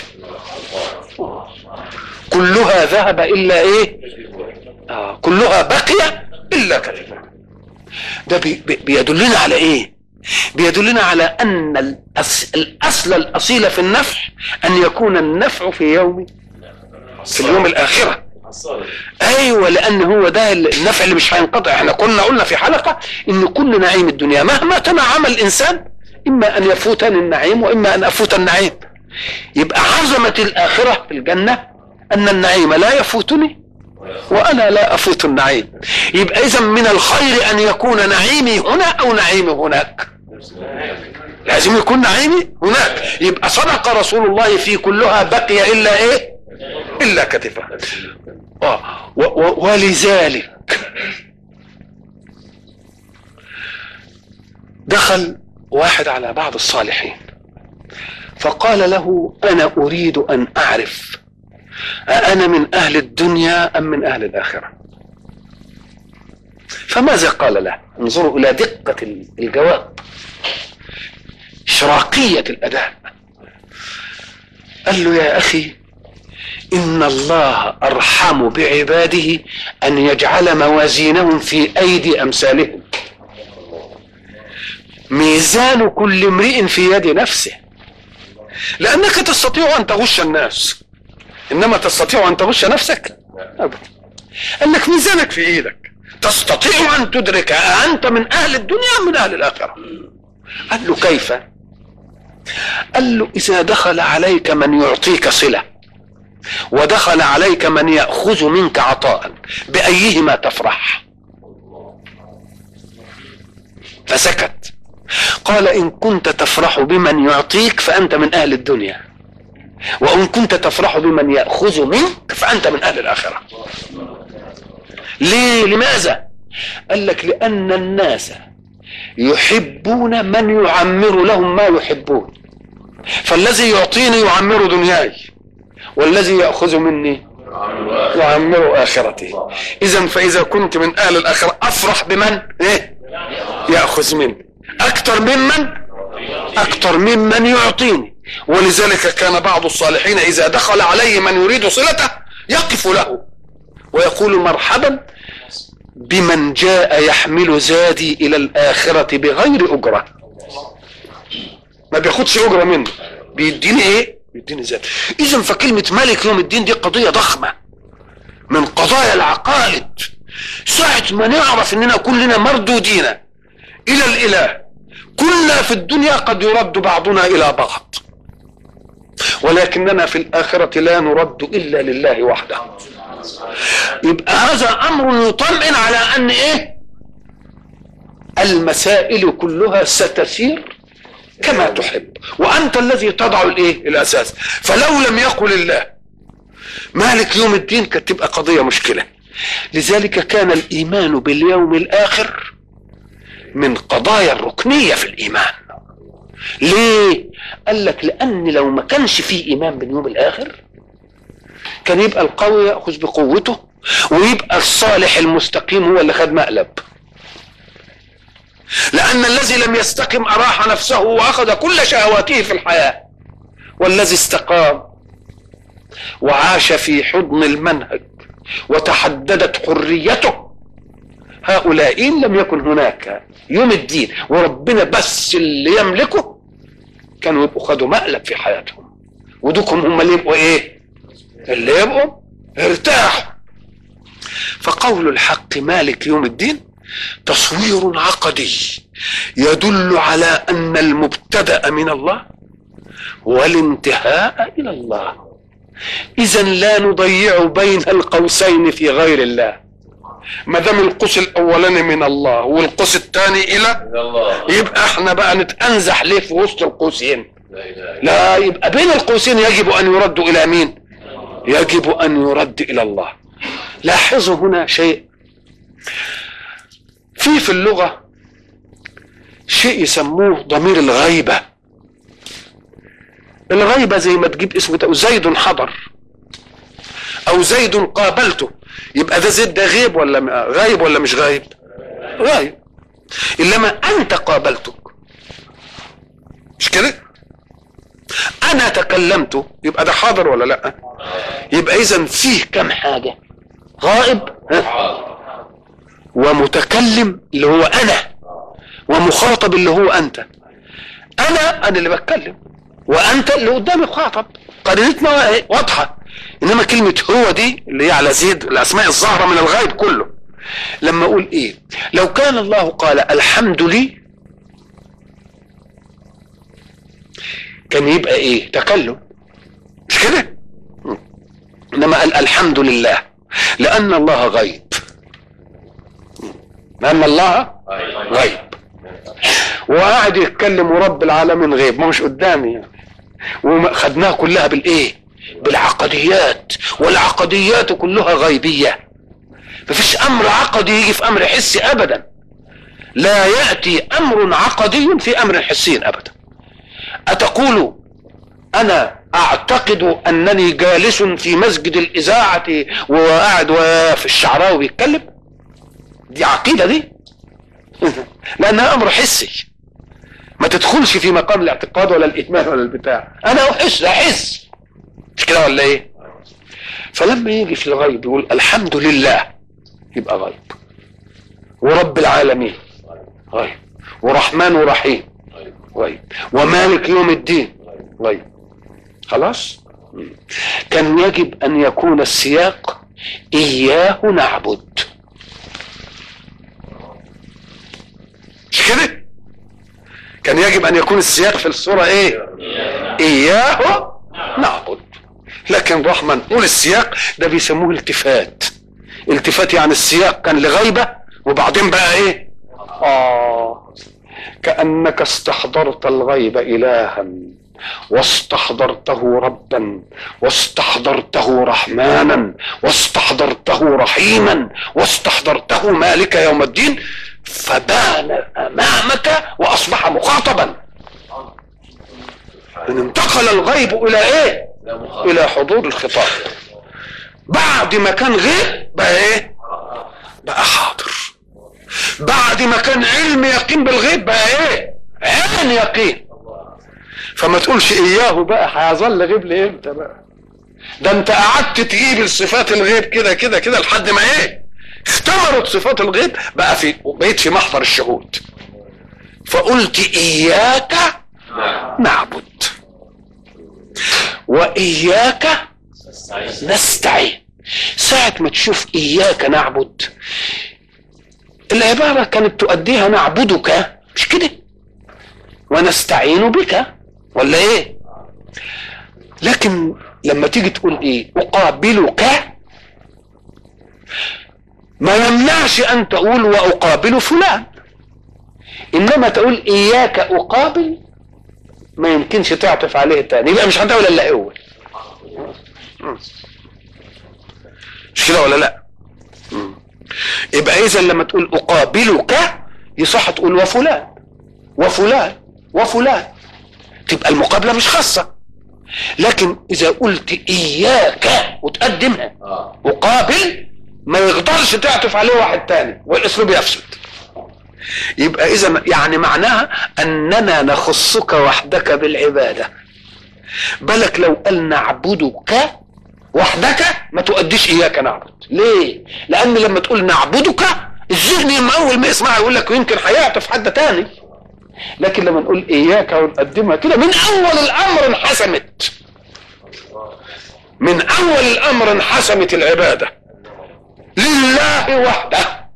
كلها ذهب الا ايه؟ آه كلها بقي الا كتفها. ده بي بي بيدلنا على ايه؟ بيدلنا على ان الأصل, الاصل الاصيل في النفع ان يكون النفع في يوم في اليوم الاخرة. ايوه، لان هو ده النفع اللي مش هينقطع. احنا كنا قلنا في حلقه ان كل نعيم الدنيا مهما تنعم الانسان اما ان يفوتني النعيم واما ان افوت النعيم. يبقى عظمه الاخره في الجنه ان النعيم لا يفوتني وانا لا افوت النعيم. يبقى اذا من الخير ان يكون نعيمي هنا او نعيمي هناك، لازم يكون نعيمي هناك. يبقى صدق رسول الله في كلها بقي الا ايه؟ الا كتفها. اه ولذلك دخل واحد على بعض الصالحين فقال له انا اريد ان اعرف أأنا من أهل الدنيا أم من أهل الآخرة؟ فماذا قال له؟ انظروا إلى دقة الجواب، إشراقية الأداء. قال له يا أخي إن الله أرحم بعباده أن يجعل موازينهم في أيدي أمثالهم. ميزان كل امرئ في يد نفسه، لأنك تستطيع أن تغش الناس انما تستطيع ان تغش نفسك ابدا. قال لك ميزانك في ايدك، تستطيع ان تدرك انت من اهل الدنيا ام من اهل الاخره. قال له كيف؟ قال له اذا دخل عليك من يعطيك صله ودخل عليك من ياخذ منك عطاء بايهما تفرح؟ فسكت. قال ان كنت تفرح بمن يعطيك فانت من اهل الدنيا، وإن كنت تفرح بمن يأخذ منك فأنت من أهل الآخرة. ليه؟ لماذا؟ قال لك لأن الناس يحبون من يعمر لهم ما يحبون، فالذي يعطيني يعمر دنياي والذي يأخذ مني يعمر آخرتي. إذن فإذا كنت من أهل الآخرة أفرح بمن إيه؟ يأخذ مني أكثر ممن أكثر ممن يعطيني. ولذلك كان بعض الصالحين إذا دخل عليه من يريد صلته يقف له ويقول مرحبا بمن جاء يحمل زادي إلى الآخرة بغير أجرة. ما بياخدش أجرة منه، بيديني إيه؟ بيديني زاد. إذن فكلمة مالك يوم الدين دي قضية ضخمة من قضايا العقائد. ساعة ما نعرف إننا كلنا مردودين إلى الإله، كلنا في الدنيا قد يرد بعضنا إلى بعض، ولكننا في الآخرة لا نرد إلا لله وحده. يبقى هذا أمر يطمئن على أن إيه؟ المسائل كلها ستسير كما تحب، وأنت الذي تضع الإيه؟ الأساس. فلو لم يقل الله مالك يوم الدين كانت تبقى قضية مشكلة. لذلك كان الإيمان باليوم الآخر من قضايا الركنية في الإيمان. ليه؟ قال لك لأن لو ما كانش فيه إيمان باليوم الآخر كان يبقى القوي يأخذ بقوته ويبقى الصالح المستقيم هو اللي خد مقلب. لأن الذي لم يستقم أراح نفسه وأخذ كل شهواته في الحياة، والذي استقام وعاش في حضن المنهج وتحددت حريته، هؤلاء إن لم يكن هناك يوم الدين وربنا بس اللي يملكه كانوا يبقوا خدوا مقلب في حياتهم، ودوكم هم اللي يبقوا ايه؟ اللي يبقوا ارتاحوا. فقول الحق مالك يوم الدين تصوير عقدي يدل على ان المبتدأ من الله والانتهاء الى الله. اذا لا نضيع بين القوسين في غير الله. ما دام القوس الاولاني من الله والقوس الثاني الى الله، يبقى احنا بقى نتأنزح ليه في وسط القوسين؟ لا، يبقى بين القوسين يجب ان يرد الى مين؟ يجب ان يرد الى الله. لاحظوا هنا شيء في في اللغة شيء يسموه ضمير الغيبة. الغيبة زي ما تجيب اسمه زيد حضر او زيد قابلته، يبقى ده زيد ده غيب ولا غايب ولا مش غايب؟ غايب. انما انت قابلتك، مش كده؟ انا تكلمت، يبقى ده حاضر ولا لا؟ يبقى اذا فيه كم حاجة؟ غائب ومتكلم اللي هو انا، ومخاطب اللي هو انت. انا انا اللي بتكلم وانت اللي قدامي مخاطب، قرينتنا واضحة. انما كلمة هو دي اللي هي على زيد الاسماء الظاهرة من الغيب كله. لما اقول ايه؟ لو كان الله قال الحمد لي كان يبقى ايه؟ تكلم، مش كده؟ انما قال الحمد لله لان الله غيب، لان الله غيب وقاعد يتكلم ورب العالمين غيب، ما مش قدامي يعني. وخدناها كلها بالايه؟ بالعقديات، والعقديات كلها غيبية. مفيش امر عقدي يجي في امر حسي ابدا، لا يأتي امر عقدي في امر حسي ابدا. اتقول انا اعتقد انني جالس في مسجد الاذاعة وقاعد في الشعراوي بيتكلم؟ دي عقيدة دي لانها امر حسي ما تدخلش في مقام الاعتقاد ولا الايمان ولا البتاع. انا احس احس مش كده ولا ايه؟ فلما يجي في الغيب يقول الحمد لله يبقى غيب، ورب العالمين غيب، ورحمن ورحيم غيب، ومالك يوم الدين غيب. خلاص؟ كان يجب ان يكون السياق اياه نعبد، مش كده؟ كان يجب ان يكون السياق في الصورة ايه؟ اياه نعبد. لكن رحمن قول السياق ده بيسموه التفات. التفات يعني السياق كان لغيبة وبعدين بقى ايه؟ اه كأنك استحضرت الغيب الها واستحضرته ربا واستحضرته رحمانا واستحضرته رحيما واستحضرته مالك يوم الدين، فبان امامك واصبح مخاطبا. ان انتقل الغيب الى ايه؟ الى حضور الخطاب. بعد ما كان غيب بقى ايه؟ بقى حاضر. بعد ما كان علم يقين بالغيب بقى ايه؟ عين يقين. فما تقولش اياه بقى هيظل غيب لامتى بقى؟ ده انت قعدت تجيب الصفات الغيب كده كده كده لحد ما ايه؟ اختمرت صفات الغيب بقى في بقيت في محضر الشهود. فقلت اياك نعبد واياك نستعين. ساعة ما تشوف اياك نعبد العبارة كانت تؤديها نعبدك، مش كده؟ ونستعين بك ولا ايه؟ لكن لما تيجي تقول ايه؟ اقابلك، ما يمنعش ان تقول واقابل فلان، انما تقول اياك اقابل ما يمكنش تعطف عليه تاني، يبقى مش هتقول الا اول. مش كده ولا لا؟ يبقى اذا لما تقول اقابلك يصح تقول وفلان وفلان وفلان، تبقى المقابله مش خاصه. لكن اذا قلت اياك وتقدمها اقابل ما يقدرش تعطف عليه واحد تاني والاسلوب يفسد. يبقى اذا يعني معناها اننا نخصك وحدك بالعباده. بالك لو قال نعبدك وحدك ما تؤديش اياك نعبد. ليه؟ لان لما تقول نعبدك الذهن لما اول ما يسمعها يقول لك ويمكن هيعطف حد تاني. لكن لما نقول اياك ونقدمها كده من اول الامر انحسمت، من اول الامر انحسمت العباده لله وحده.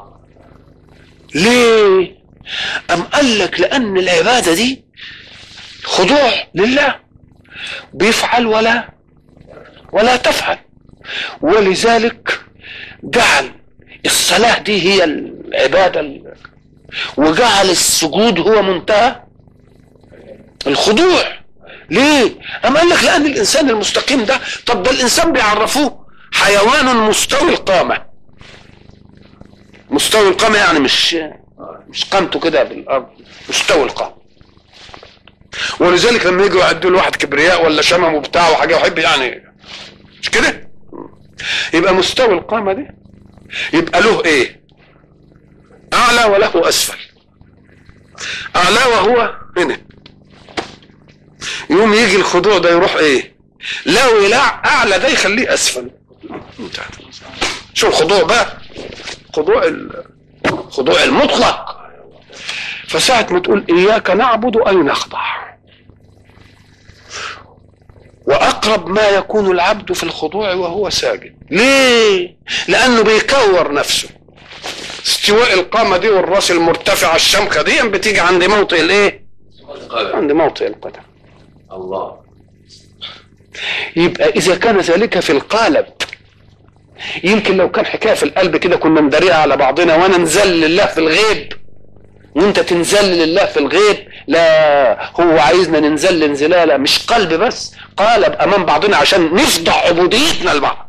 ليه؟ ام قال لك لان العباده دي خضوع لله، بيفعل ولا ولا تفعل، ولذلك جعل الصلاة دي هي العبادة، وجعل السجود هو منتهى الخضوع. ليه؟ أما قال لك لأن الإنسان المستقيم ده، طب ده الإنسان بيعرفوه حيوان مستوي القامة. مستوي القامة يعني مش مش قامته كده بالأرض، مستوي القامة. ولذلك لما يجوا يعدوا لواحد كبرياء ولا شمم وبتاع وحاجة وحب يعني مش كده، يبقى مستوى القامة دي يبقى له ايه؟ اعلى وله اسفل. اعلى وهو هنا، يوم يجي الخضوع ده يروح ايه؟ لو يلع اعلى ده يخليه اسفل. شو الخضوع بقى؟ خضوع الخضوع المطلق. فساعة ما تقول اياك نعبد اي نخضع، وأقل اقرب ما يكون العبد في الخضوع وهو ساجد. ليه؟ لانه بيكور نفسه. استواء القامة دي والراس المرتفعة الشمخة دي بتيجي عند موطئ الايه؟ عند موطئ القدم. الله. يبقى اذا كان ذلك في القالب، يمكن لو كان حكاية في القلب كده كنا نداريها على بعضنا، وانا انزل لله في الغيب وانت تنزل لله في الغيب. لا، هو عايزنا ننزل انزلالة مش قلب بس، قالب امام بعضنا عشان نفضح عبوديتنا لبعض.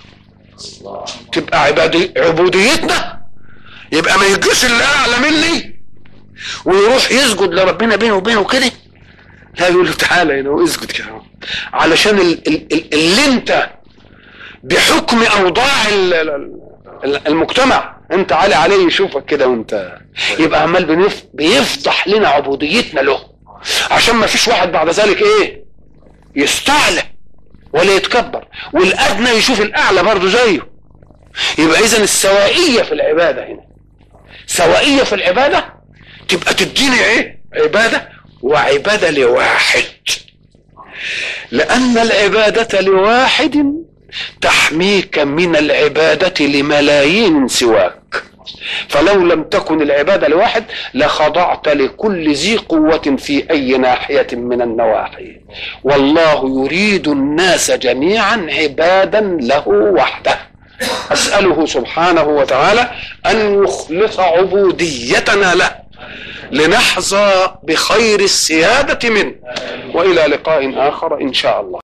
تبقى عبادي عبوديتنا، يبقى ما يجيش اللي اعلى مني ويروح يسجد لربنا بينه وبينه كده. لا، يقول له تعالى هنا واسجد كده، علشان ال ال ال اللي انت بحكم اوضاع المجتمع انت عالي عليه يشوفك كده، وانت يبقى عمال بنف بيفضح لنا عبوديتنا له، عشان ما فيش واحد بعد ذلك ايه يستعلى ولا يتكبر، والادنى يشوف الاعلى برضه زيه. يبقى اذا السوائيه في العباده هنا، سوائيه في العباده تبقى تديني ايه؟ عباده وعباده لواحد، لان العباده لواحد تحميك من العبادة لملايين سواك. فلو لم تكن العبادة لواحد لخضعت لكل ذي قوة في أي ناحية من النواحي. والله يريد الناس جميعا عبادا له وحده. أسأله سبحانه وتعالى أن يخلص عبوديتنا له لنحظى بخير السيادة منه. وإلى لقاء آخر إن شاء الله.